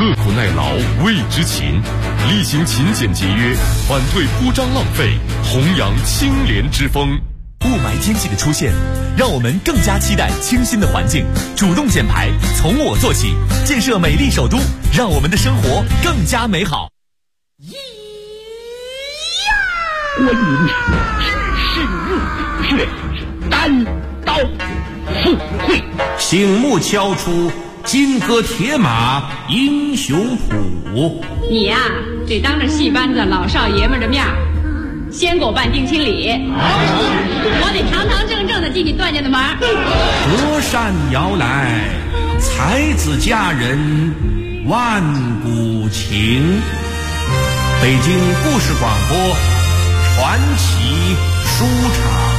刻苦耐劳为之勤，厉行勤俭节约，反对铺张浪费，弘扬清廉之风。 雾霾天气的出现，让我们更加期待清新的环境，主动减排，从我做起，建设美丽首都，让我们的生活更加美好。 观音是至圣日，却单刀赴会， 醒目敲出金戈铁马英雄谱。 你呀，得当着戏班子老少爷们的面先给我办定亲礼，我得堂堂正正的进你段家的门。 隔山摇来，才子佳人万古情。北京故事广播传奇书场。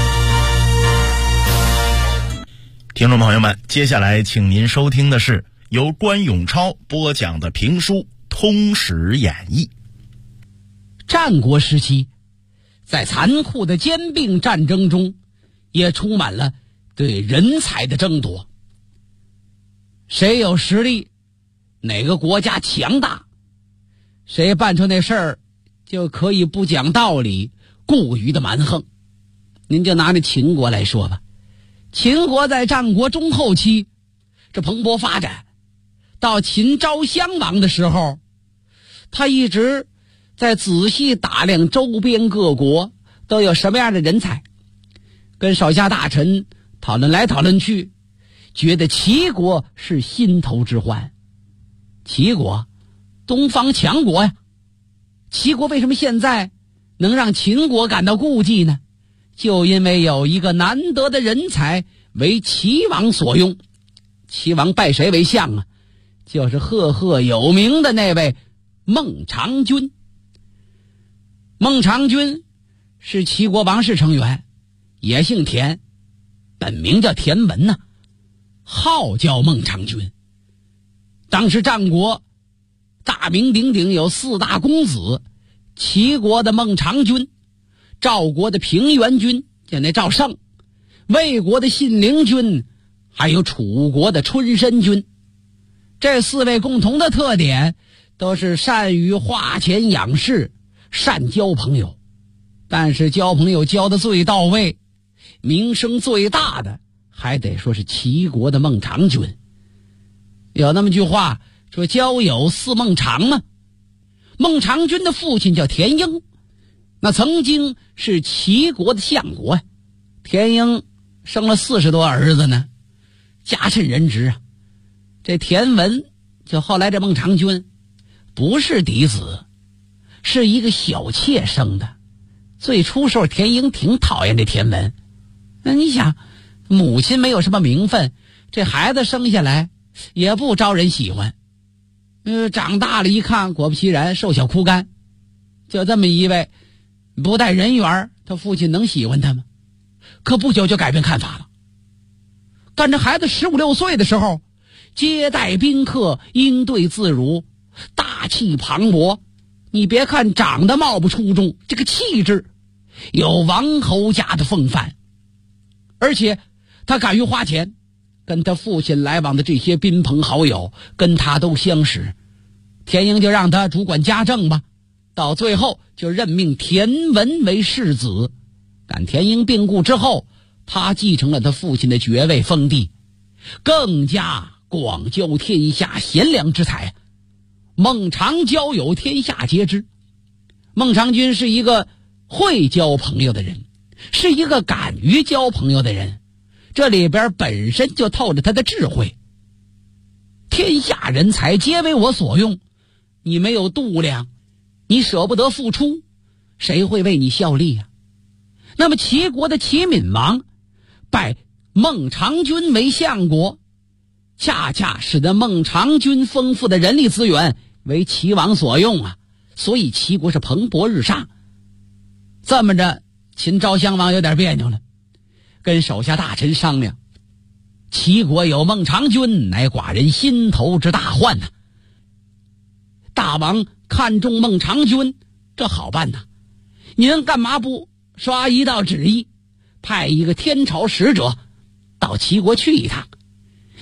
听众朋友们，接下来请您收听的是由关永超播讲的评书《通史演义》。 战国时期，在残酷的兼并战争中，也充满了对人才的争夺。谁有实力，哪个国家强大，谁办出那事儿就可以不讲道理，过于的蛮横。您就拿那秦国来说吧，秦国在战国中后期这蓬勃发展，到秦昭襄王的时候，他一直在仔细打量周边各国都有什么样的人才，跟手下大臣讨论来讨论去，觉得齐国是心头之患。齐国，东方强国呀，齐国为什么现在能让秦国感到顾忌呢？就因为有一个难得的人才为齐王所用。齐王拜谁为相啊？就是赫赫有名的那位孟尝君。孟尝君是齐国王室成员，也姓田，本名叫田文呐，号叫孟尝君。当时战国大名鼎鼎有4大公子，齐国的孟尝君，赵国的平原君叫那赵胜，魏国的信陵君，还有楚国的春申君。这4位共同的特点都是善于花钱养士，善交朋友。但是交朋友交得最到位，名声最大的还得说是齐国的孟尝君。有那么句话说，交友似孟尝嘛。孟尝君的父亲叫田婴，那曾经是齐国的相国呀。田婴生了40多儿子呢，家趁人直啊。这田文就后来这孟尝君不是嫡子，是一个小妾生的。最初时候田婴挺讨厌这田文，那你想，母亲没有什么名分，这孩子生下来也不招人喜欢。长大了一看，果不其然，瘦小枯干。就这么一位不带人缘，他父亲能喜欢他吗？可不久就改变看法了。干这孩子15、16岁的时候，接待宾客应对自如，大气磅礴。你别看长得貌不出众，这个气质有王侯家的风范。而且他敢于花钱，跟他父亲来往的这些宾朋好友跟他都相识。田婴就让他主管家政吧，到最后就任命田文为世子。但田婴病故之后，他继承了他父亲的爵位封地，更加广交天下贤良之才。孟尝交友天下皆知，孟尝君是一个会交朋友的人，是一个敢于交朋友的人，这里边本身就透着他的智慧。天下人才皆为我所用，你没有度量，你舍不得付出，谁会为你效力啊？那么齐国的齐闵王拜孟尝君为相国，恰恰使得孟尝君丰富的人力资源为齐王所用啊，所以齐国是蓬勃日上。这么着，秦昭襄王有点别扭了，跟手下大臣商量，齐国有孟尝君，乃寡人心头之大患呐。大王看重孟尝君，这好办呐，您干嘛不刷一道旨意，派一个天朝使者到齐国去一趟？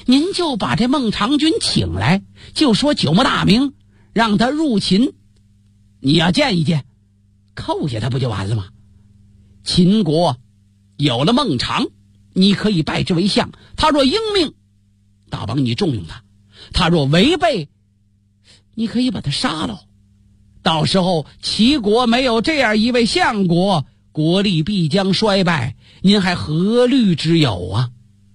您就把这孟尝君请来，就说九牧大名，让他入秦，你要见一见，扣下他不就完了吗？秦国有了孟尝，你可以拜之为相，他若应命，大王你重用他；他若违背，你可以把他杀了。到时候齐国没有这样一位相国，国力必将衰败，您还何虑之有啊？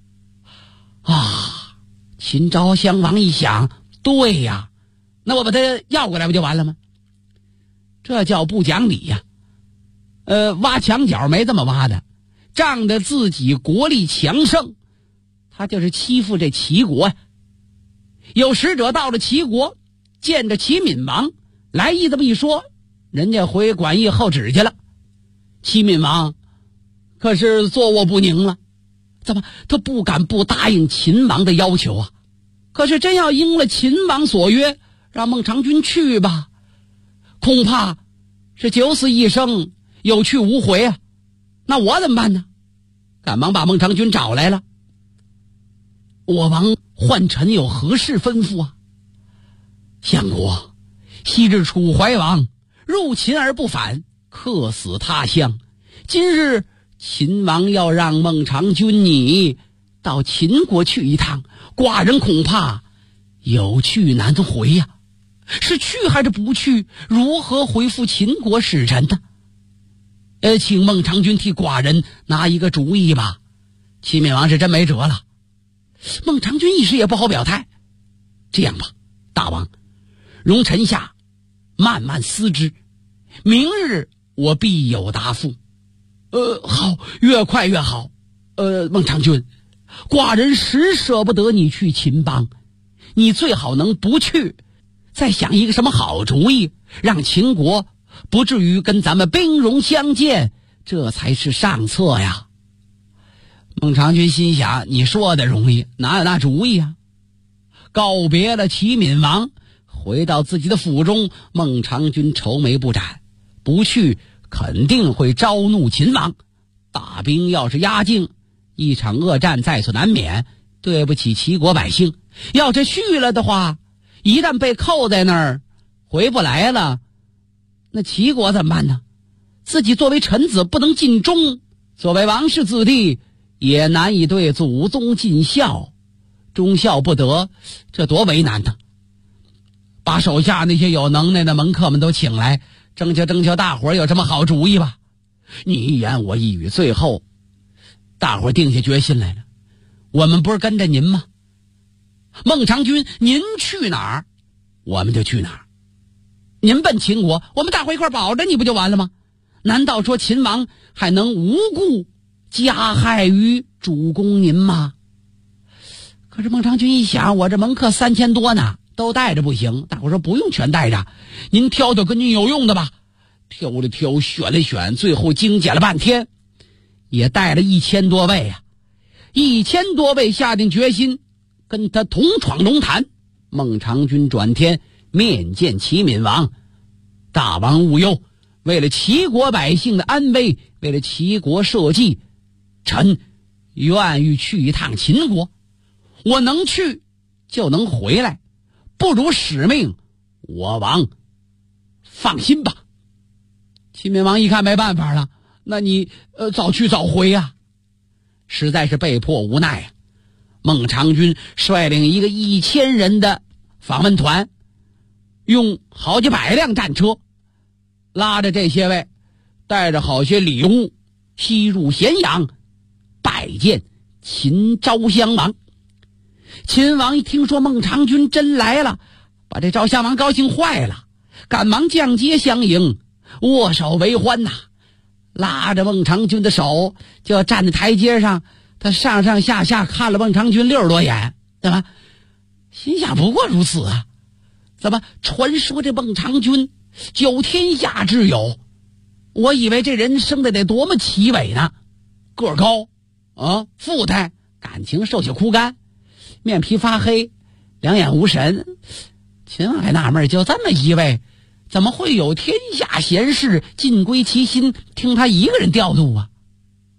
秦昭襄王一想，对呀，那我把他要过来不就完了吗？这叫不讲理呀！挖墙角没这么挖的，仗着自己国力强盛，他就是欺负这齐国呀。有使者到了齐国，见着齐闵王，来意这么一说，人家回管驿候旨去了。齐闵王可是坐卧不宁了，怎么他不敢不答应秦王的要求啊？可是真要应了秦王所约，让孟尝君去吧，恐怕是九死一生，有去无回啊！那我怎么办呢？赶忙把孟尝君找来了。我王唤臣有何事吩咐啊？相国，昔日楚怀王入秦而不返，客死他乡。今日秦王要让孟尝君你到秦国去一趟，寡人恐怕有去难回呀。是去还是不去？如何回复秦国使臣呢？请孟尝君替寡人拿一个主意吧。齐闵王是真没辙了。孟尝君一时也不好表态。这样吧，大王，容臣下慢慢思之，明日我必有答复。好，越快越好。孟尝君，寡人实舍不得你去秦邦，你最好能不去，再想一个什么好主意，让秦国不至于跟咱们兵戎相见，这才是上策呀。孟尝君心想，你说的容易，哪有那主意啊？告别了齐闵王，回到自己的府中，孟尝君愁眉不展，不去肯定会招怒秦王，大兵要是压境，一场恶战在所难免，对不起齐国百姓。要是去了的话，一旦被扣在那儿回不来了，那齐国怎么办呢？自己作为臣子不能尽忠，作为王室子弟也难以对祖宗尽孝，忠孝不得，这多为难呢。把手下那些有能耐的门客们都请来，征求大伙儿有什么好主意吧。你一言我一语，最后大伙儿定下决心来了，我们不是跟着您吗？孟尝君，您去哪儿我们就去哪儿。您奔秦国，我们大伙一块保着你不就完了吗？难道说秦王还能无故加害于主公您吗？可是孟尝君一想，我这门客3000多呢，都带着不行。大伙说不用全带着，您挑跟您有用的吧。挑了挑，选了选，最后精简了半天，也带了1000多位啊。1000多位下定决心跟他同闯龙潭。孟尝君转天面见齐闵王，大王勿忧，为了齐国百姓的安危，为了齐国社稷，臣愿意去一趟秦国，我能去就能回来，不辱使命，我王放心吧。齐闵王一看没办法了，那你早去早回啊，实在是被迫无奈啊。孟尝君率领一个1000人的访问团，用好几百辆战车拉着这些位，带着好些礼物，西入咸阳拜见秦昭襄王。秦王一听说孟尝君真来了，把这昭襄王高兴坏了，赶忙降阶相迎，握手为欢呐，拉着孟尝君的手就要站在台阶上。他上上下下看了孟尝君60多眼，对吧？心想不过如此啊，怎么传说这孟尝君9天下之友，我以为这人生的得多么奇伟呢，个儿高啊，富态，感情瘦小枯干，面皮发黑，两眼无神。秦王还纳闷，就这么一位，怎么会有天下贤士尽归其心，听他一个人调度啊？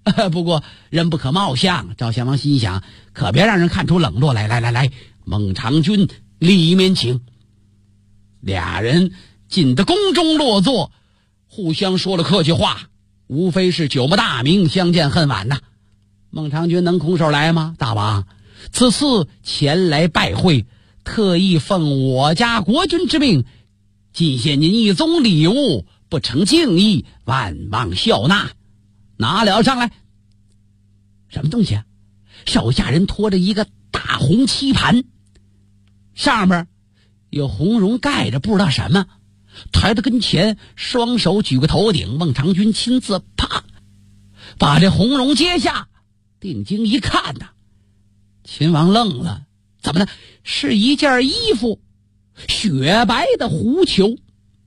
不过人不可貌相，赵襄王心想，可别让人看出冷落来。来，孟尝君里面请。俩人进得宫中落座，互相说了客气话，无非是久慕大名，相见恨晚呐。孟尝君能空手来吗？大王，此次前来拜会，特意奉我家国君之命，进献您一宗礼物，不成敬意，万望笑纳。拿了上来。什么东西啊？手下人拖着一个大红漆盘，上面有红绒盖着，不知道什么，抬到跟前，双手举过头顶。孟尝君亲自啪把这红绒揭下，定睛一看呐，秦王愣了，怎么呢？是一件衣服，雪白的狐裘，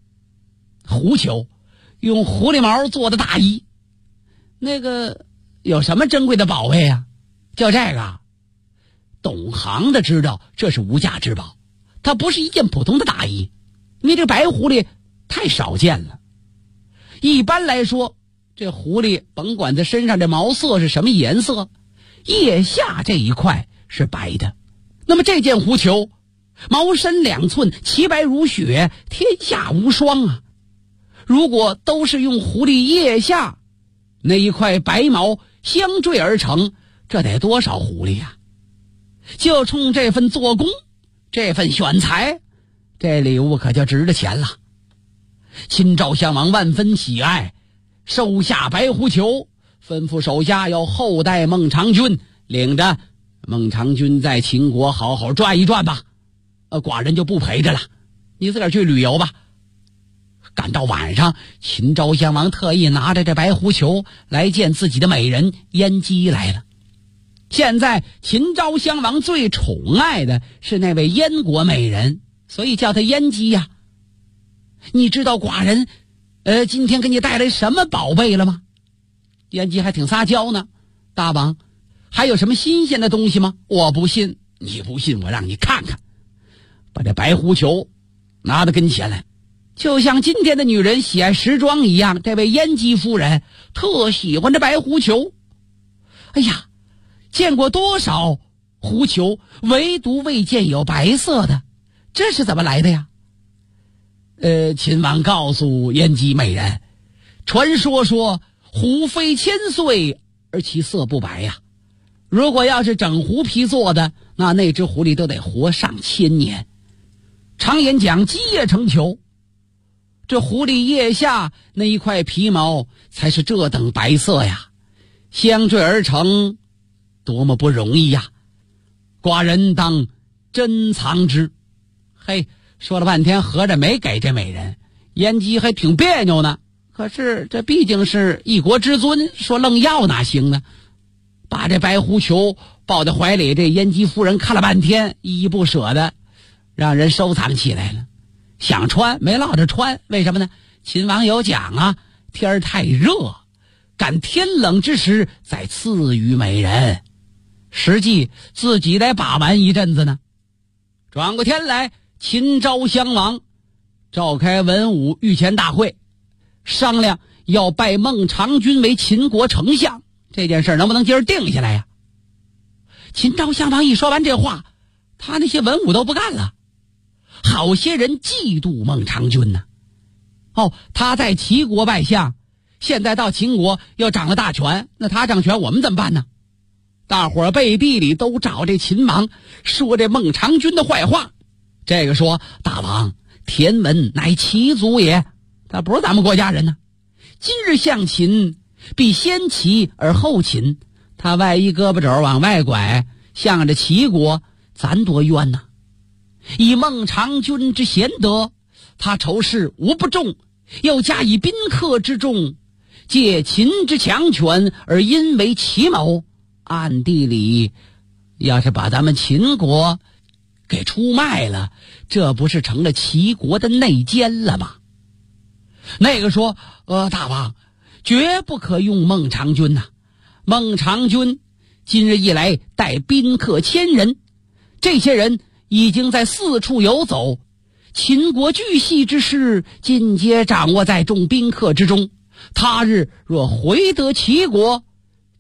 用狐狸毛做的大衣。那个有什么珍贵的宝贝啊？就这个，懂行的知道这是无价之宝，它不是一件普通的大衣。你这白狐狸太少见了。一般来说，这狐狸甭管它身上这毛色是什么颜色，腋下这一块是白的。那么这件狐裘毛深2寸，其白如雪，天下无双啊！如果都是用狐狸腋下那一块白毛相缀而成，这得多少狐狸呀？就冲这份做工，这份选材，这礼物可就值了钱了。秦昭襄王万分喜爱，收下白狐裘，吩咐手下要厚待孟尝君，领着孟尝君在秦国好好转一转吧。寡人就不陪着了，你自个儿去旅游吧。赶到晚上，秦昭襄王特意拿着这白狐裘来见自己的美人燕姬来了。现在秦昭襄王最宠爱的是那位燕国美人，所以叫她燕姬呀。你知道寡人今天给你带来什么宝贝了吗？燕姬还挺撒娇呢。大王，还有什么新鲜的东西吗？我不信，你不信我让你看看。把这白狐裘拿到跟前来，就像今天的女人喜爱时装一样，这位燕姬夫人特喜欢这白狐裘。哎呀，见过多少狐裘，唯独未见有白色的，这是怎么来的呀？秦王告诉燕姬美人，传说狐非1000岁而其色不白呀。如果要是整狐皮做的，那只狐狸都得活上1000年。常言讲基业成裘，这狐狸腋下那一块皮毛才是这等白色呀，相缀而成，多么不容易呀！寡人当珍藏之。嘿，说了半天合着没给这美人，燕姬还挺别扭呢。可是这毕竟是一国之尊，说愣要哪行呢？把这白狐裘抱在怀里，这燕姬夫人看了半天，依依不舍的让人收藏起来了。想穿没落着穿，为什么呢？秦王有讲啊，天儿太热，赶天冷之时再赐予美人，实际自己得把玩一阵子呢。转过天来，秦昭襄王召开文武御前大会，商量要拜孟尝君为秦国丞相，这件事能不能今儿定下来呀？秦昭襄王一说完这话，他那些文武都不干了。好些人嫉妒孟尝君呢。他在齐国拜相，现在到秦国又掌了大权，那他掌权我们怎么办呢？大伙儿背地里都找这秦王说这孟尝君的坏话。这个说，大王，田文乃齐族也，他不是咱们国家人呢。今日向秦，必先齐而后秦，他外一胳膊肘往外拐，向着齐国，咱多冤呐！以孟尝君之贤德，他仇视无不重，又加以宾客之众，借秦之强权而因为其谋，暗地里要是把咱们秦国给出卖了，这不是成了齐国的内奸了吗？那个说，大王，绝不可用孟尝君呐。孟尝君今日一来带宾客1000人，这些人已经在四处游走，秦国巨细之事尽皆掌握在众宾客之中。他日若回得齐国，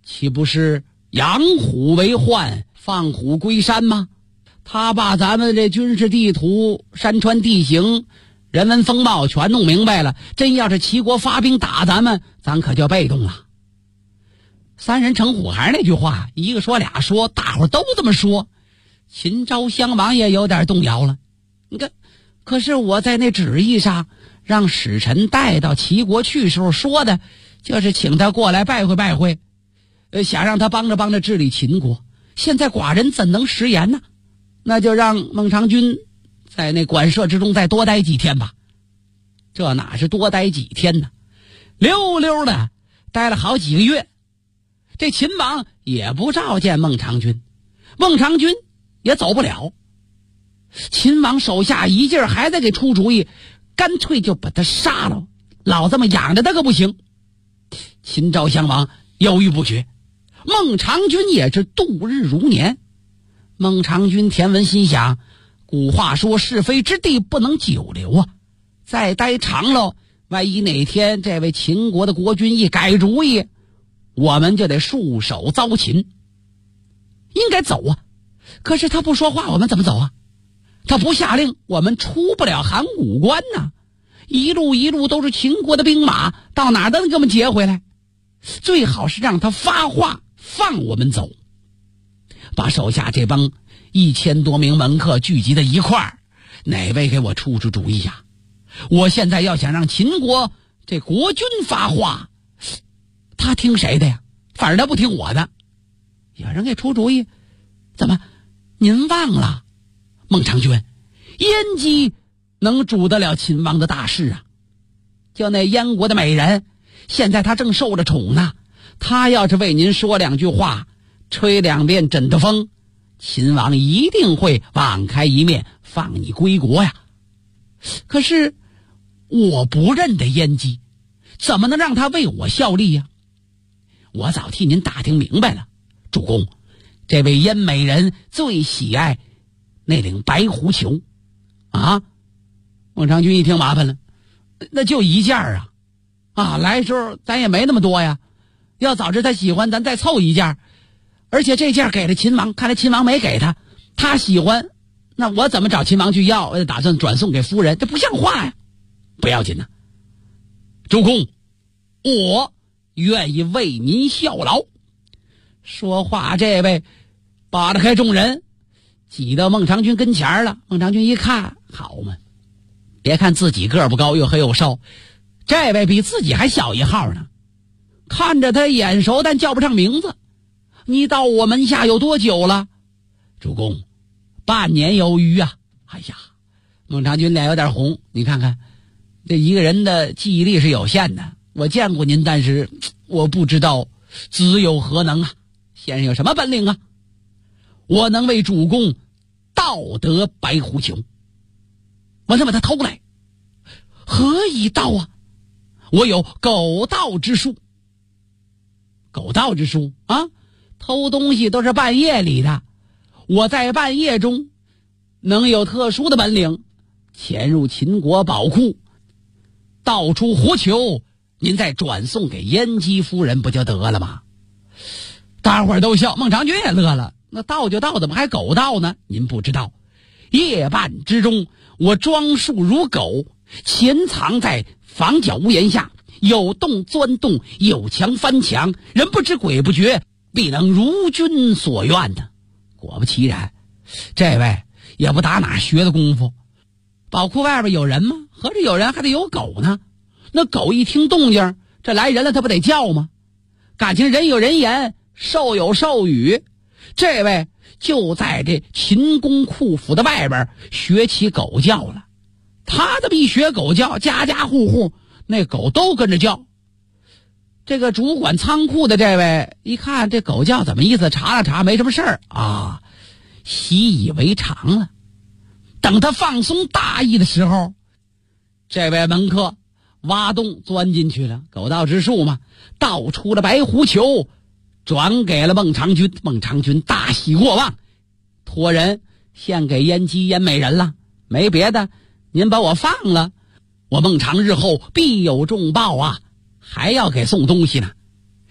岂不是养虎为患，放虎归山吗？他把咱们这军事地图、山川地形、人文风貌全弄明白了，真要是齐国发兵打咱们，咱可就被动了。三人成虎，还是那句话，一个说俩说，大伙都这么说。秦昭襄王也有点动摇了。你看，可是我在那旨意上让使臣带到齐国去时候说的，就是请他过来拜会拜会，想让他帮着治理秦国。现在寡人怎能食言呢？那就让孟尝君在那馆舍之中再多待几天吧。这哪是多待几天呢？溜溜的待了好几个月。这秦王也不召见孟尝君，孟尝君也走不了。秦王手下一劲儿还在给出主意，干脆就把他杀了，老这么养着他可不行。秦昭襄王犹豫不决，孟尝君也是度日如年。孟尝君田文心想，古话说是非之地不能久留啊，再待长了，万一哪天这位秦国的国君一改主意，我们就得束手遭擒，应该走啊。可是他不说话，我们怎么走啊？他不下令，我们出不了函谷关呐。一路都是秦国的兵马，到哪都能给我们截回来。最好是让他发话，放我们走。把手下这帮1000多名门客聚集在一块儿，哪位给我出主意呀？我现在要想让秦国这国君发话，他听谁的呀？反正他不听我的。有人给出主意，怎么您忘了孟尝君燕姬能主得了秦王的大事啊？就那燕国的美人，现在她正受着宠呢，她要是为您说2句话，吹2遍枕头风，秦王一定会网开一面，放你归国呀。可是我不认得燕姬，怎么能让她为我效力呀？我早替您打听明白了，主公，这位燕美人最喜爱那领白狐裘啊。孟尝君一听麻烦了，那就一件啊，来时候咱也没那么多呀，要早知他喜欢，咱再凑一件。而且这件给了秦王，看来秦王没给他，他喜欢，那我怎么找秦王去要？我打算转送给夫人，这不像话呀。不要紧呐，主公，我愿意为您效劳。说话这位扒拉开众人，挤到孟尝君跟前了。孟尝君一看，好嘛，别看自己个儿不高，又黑又瘦，这位比自己还小一号呢。看着他眼熟，但叫不上名字。你到我门下有多久了？主公，半年有余啊。哎呀，孟尝君脸有点红，你看看，这一个人的记忆力是有限的。我见过您，但是我不知道子有何能啊。先生有什么本领啊？我能为主公盗得白狐裘，我能把它偷来。何以盗啊？我有狗盗之术。狗盗之术啊，偷东西都是半夜里的，我在半夜中能有特殊的本领，潜入秦国宝库，盗出狐裘，您再转送给燕姬夫人不就得了吗？大伙儿都笑，孟尝君也乐了。那盗就盗，怎么还狗盗呢？您不知道，夜半之中，我装束如狗，潜藏在房角屋檐下，有洞钻洞，有墙翻墙，人不知鬼不觉，必能如君所愿的。果不其然，这位也不打哪学的功夫。宝库外边有人吗？合着有人还得有狗呢。那狗一听动静，这来人了，它不得叫吗？感情人有人言，兽有兽语。这位就在这秦宫库府的外边学起狗叫了。他这么一学狗叫，家家户户那狗都跟着叫。这个主管仓库的这位一看这狗叫怎么意思，查了查，没什么事儿啊，习以为常了。等他放松大意的时候，这位门客挖洞钻进去了，狗盗之术嘛，盗出了白狐裘，转给了孟尝君。孟尝君大喜过望，托人献给燕姬燕美人了。没别的，您把我放了，我孟尝日后必有重报啊，还要给送东西呢。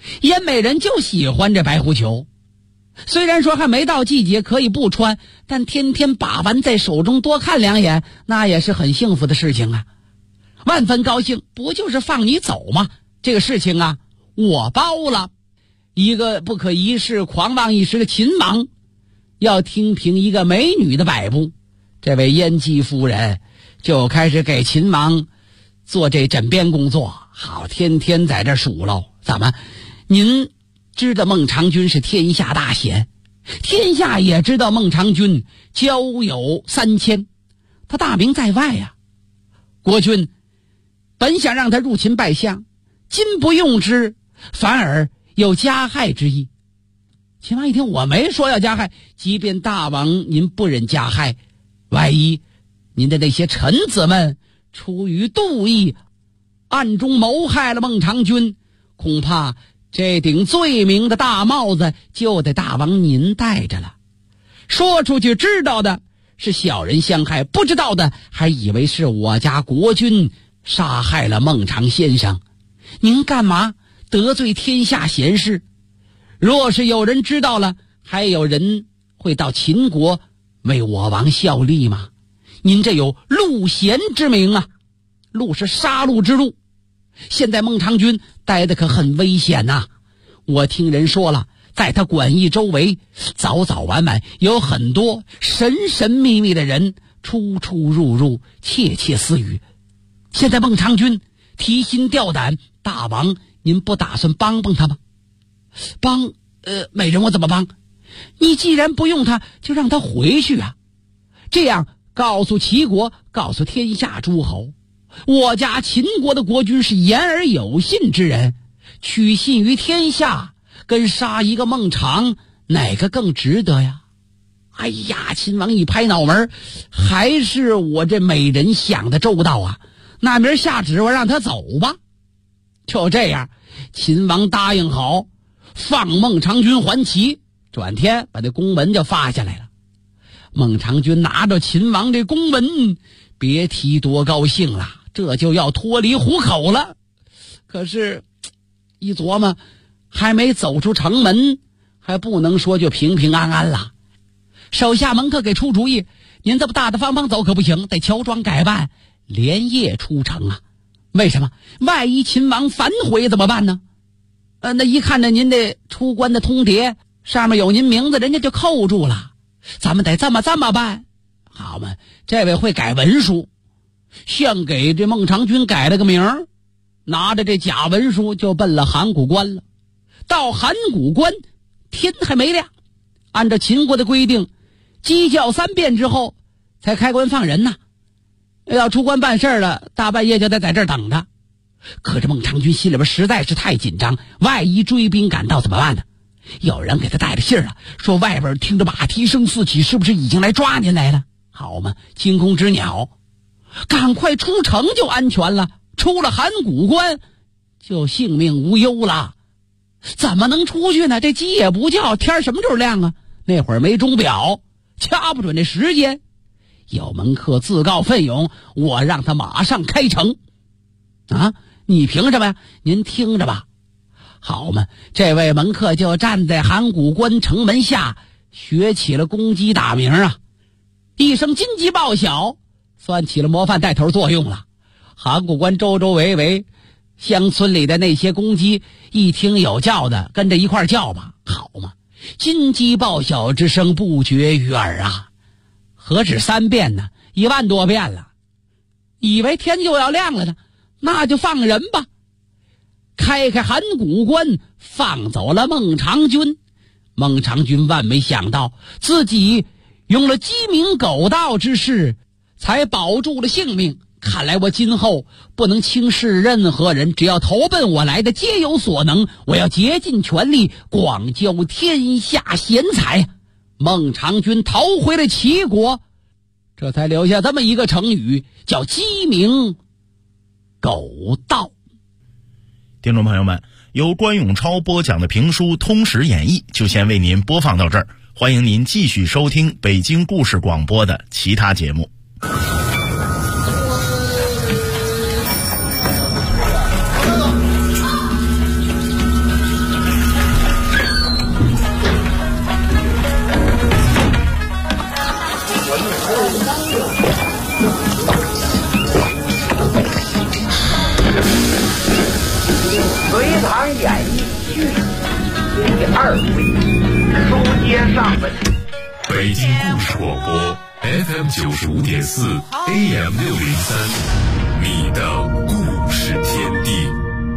燕美人就喜欢这白狐裘，虽然说还没到季节可以不穿，但天天把玩在手中多看2眼，那也是很幸福的事情啊。万分高兴，不就是放你走吗？这个事情啊，我包了。一个不可一世、狂妄一时的秦王，要听凭一个美女的摆布，这位燕姬夫人就开始给秦王做这枕边工作。好，天天在这数喽。怎么？您知道孟尝君是天下大贤，天下也知道孟尝君交友3000，他大名在外呀。国君本想让他入秦拜相，今不用之，反而有加害之意。秦王一听，我没说要加害，即便大王您不忍加害，万一您的那些臣子们出于妒意，暗中谋害了孟尝君，恐怕这顶罪名的大帽子就得大王您戴着了。说出去知道的是小人相害，不知道的还以为是我家国君杀害了孟尝先生。您干嘛得罪天下贤士？若是有人知道了，还有人会到秦国为我王效力吗？您这有戮贤之名啊！戮是杀戮之戮，现在孟尝君待的可很危险呐。我听人说了，在他馆驿周围早早晚晚有很多神神秘秘的人出出入入，窃窃私语。现在孟尝君提心吊胆，大王您不打算帮帮他吗？帮美人我怎么帮？你既然不用他，就让他回去啊。这样告诉齐国，告诉天下诸侯，我家秦国的国君是言而有信之人，取信于天下，跟杀一个孟尝哪个更值得呀？哎呀，秦王一拍脑门，还是我这美人想的周到啊。那明儿下旨我让他走吧。就这样，秦王答应好，放孟尝君还齐，转天把这公文就发下来了。孟尝君拿着秦王这公文，别提多高兴了，这就要脱离虎口了。可是一琢磨，还没走出城门，还不能说就平平安安了。手下门客给出主意，您这么大大方方走可不行，得乔装改扮，连夜出城啊。为什么？万一秦王反悔怎么办呢？那一看着您的出关的通牒上面有您名字，人家就扣住了。咱们得这么办。好嘛，这位会改文书，像给这孟尝君改了个名儿，拿着这假文书就奔了函谷关了。到函谷关天还没亮，按照秦国的规定，鸡叫3遍之后才开关放人呐。要出关办事了，大半夜就得在这儿等他。可这孟尝君心里边实在是太紧张，万一追兵赶到怎么办呢？有人给他带着信了，说外边听着马蹄声四起，是不是已经来抓您来了？好嘛，惊弓之鸟，赶快出城就安全了，出了函谷关就性命无忧了。怎么能出去呢？这鸡也不叫，天什么时候亮啊？那会儿没钟表，掐不准这时间。有门客自告奋勇，我让他马上开城。啊，你凭什么呀？您听着吧。好嘛，这位门客就站在函谷关城门下，学起了公鸡打鸣啊。一声金鸡报晓，算起了模范带头作用了。函谷关周周围围乡村里的那些公鸡一听有叫的，跟着一块叫吧。好嘛，金鸡报晓之声不绝于耳啊。何止3遍呢，10000多遍了。以为天就要亮了呢，那就放人吧。开函谷关，放走了孟尝君。孟尝君万没想到，自己用了鸡鸣狗盗之事，才保住了性命。看来我今后不能轻视任何人，只要投奔我来的皆有所能，我要竭尽全力广交天下贤才。孟尝君逃回了齐国，这才留下这么一个成语，叫鸡鸣狗盗。 听众朋友们，由关永超播讲的评书《通史演义》就先为您播放到这儿，欢迎您继续收听北京故事广播的其他节目。 95.4 AM603，你的故事天地。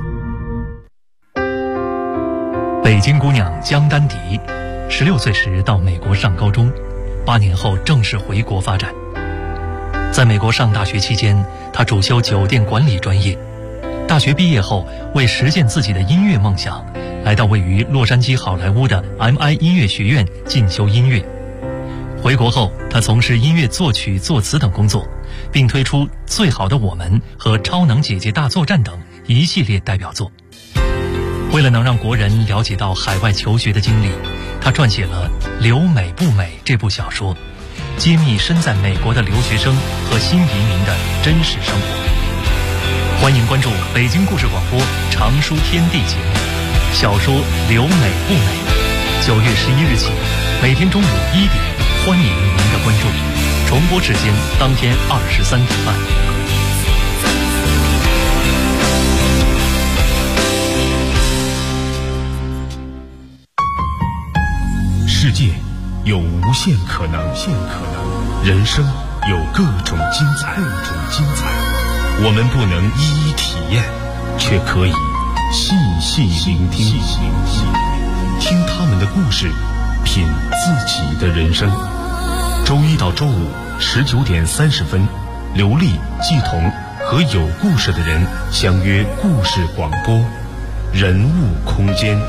北京姑娘江丹迪，16岁时到美国上高中，8年后正式回国发展。在美国上大学期间，她主修酒店管理专业。大学毕业后，为实现自己的音乐梦想，来到位于洛杉矶好莱坞的 MI 音乐学院进修音乐。回国后，她从事音乐作曲、作词等工作，并推出《最好的我们》和《超能姐姐大作战》等一系列代表作。为了能让国人了解到海外求学的经历，她撰写了《留美不美》这部小说，揭秘身在美国的留学生和新移民的真实生活。欢迎关注北京故事广播常书天地节目，小说《留美不美》，9月11日起，每天中午1点，欢迎您的关注。重播时间当天23点半。 世界有无限可能，人生有各种精彩。我们不能一一体验，却可以细细聆听，听他们的故事，品自己的人生。周一到周五19点30分，刘丽、季彤和有故事的人相约故事广播，人物空间。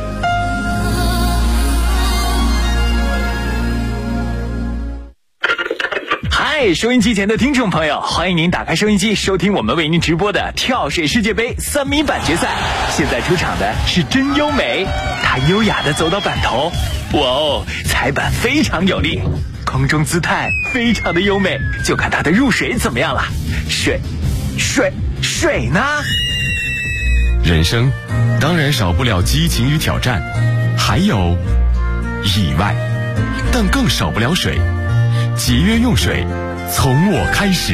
嗨，收音机前的听众朋友，欢迎您打开收音机，收听我们为您直播的跳水世界杯3米板决赛。现在出场的是真优美，她优雅地走到板头，哇哦，踩板非常有力，空中姿态非常的优美，就看她的入水怎么样了。水呢？ 人生当然少不了激情与挑战，还有意外，但更少不了水。节约用水，从我开始。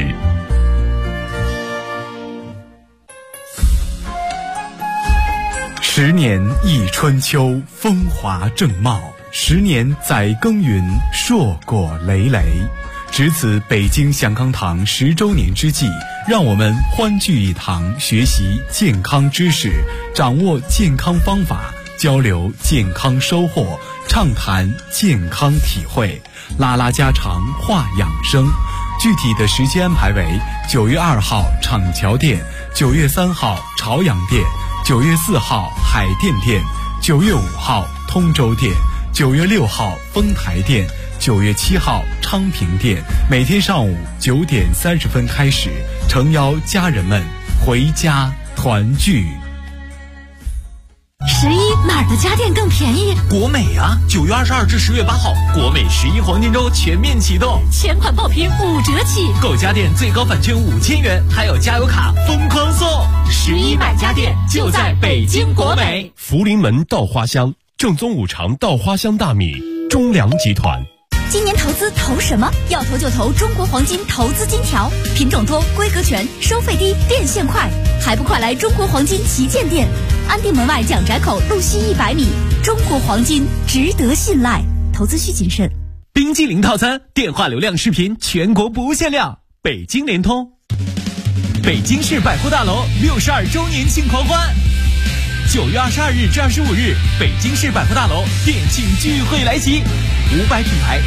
10年一春秋，风华正茂；10年载耕耘，硕果累累。值此北京祥康堂10周年之际，让我们欢聚一堂，学习健康知识，掌握健康方法，交流健康收获，畅谈健康体会，拉拉家常，话养生。具体的时间安排为9月2号厂桥店，9月3号朝阳店，9月4号海淀店，9月5号通州店，9月6号丰台店，9月7号昌平店。每天上午9点30分开始，诚邀家人们回家团聚。 11哪儿的家电更便宜？ 国美啊！9月22至10月8号，国美11黄金周全面启动， 全款爆品5折起， 购家电最高返券5000元，还有加油卡疯狂送。 11买家电就在北京国美。 福临门稻花香，正宗五常稻花香大米，中粮集团。 今年投资投什么？要投就投中国黄金投资金条，品种多，规格全，收费低，变现快，还不快来中国黄金旗舰店，安定门外蒋宅口路西100米。中国黄金值得信赖，投资需谨慎。 冰激凌套餐，电话流量视频全国不限量，北京联通。北京市百货大楼62周年庆狂欢，9月22日至25日，北京市百货大楼店庆聚会来袭，500品牌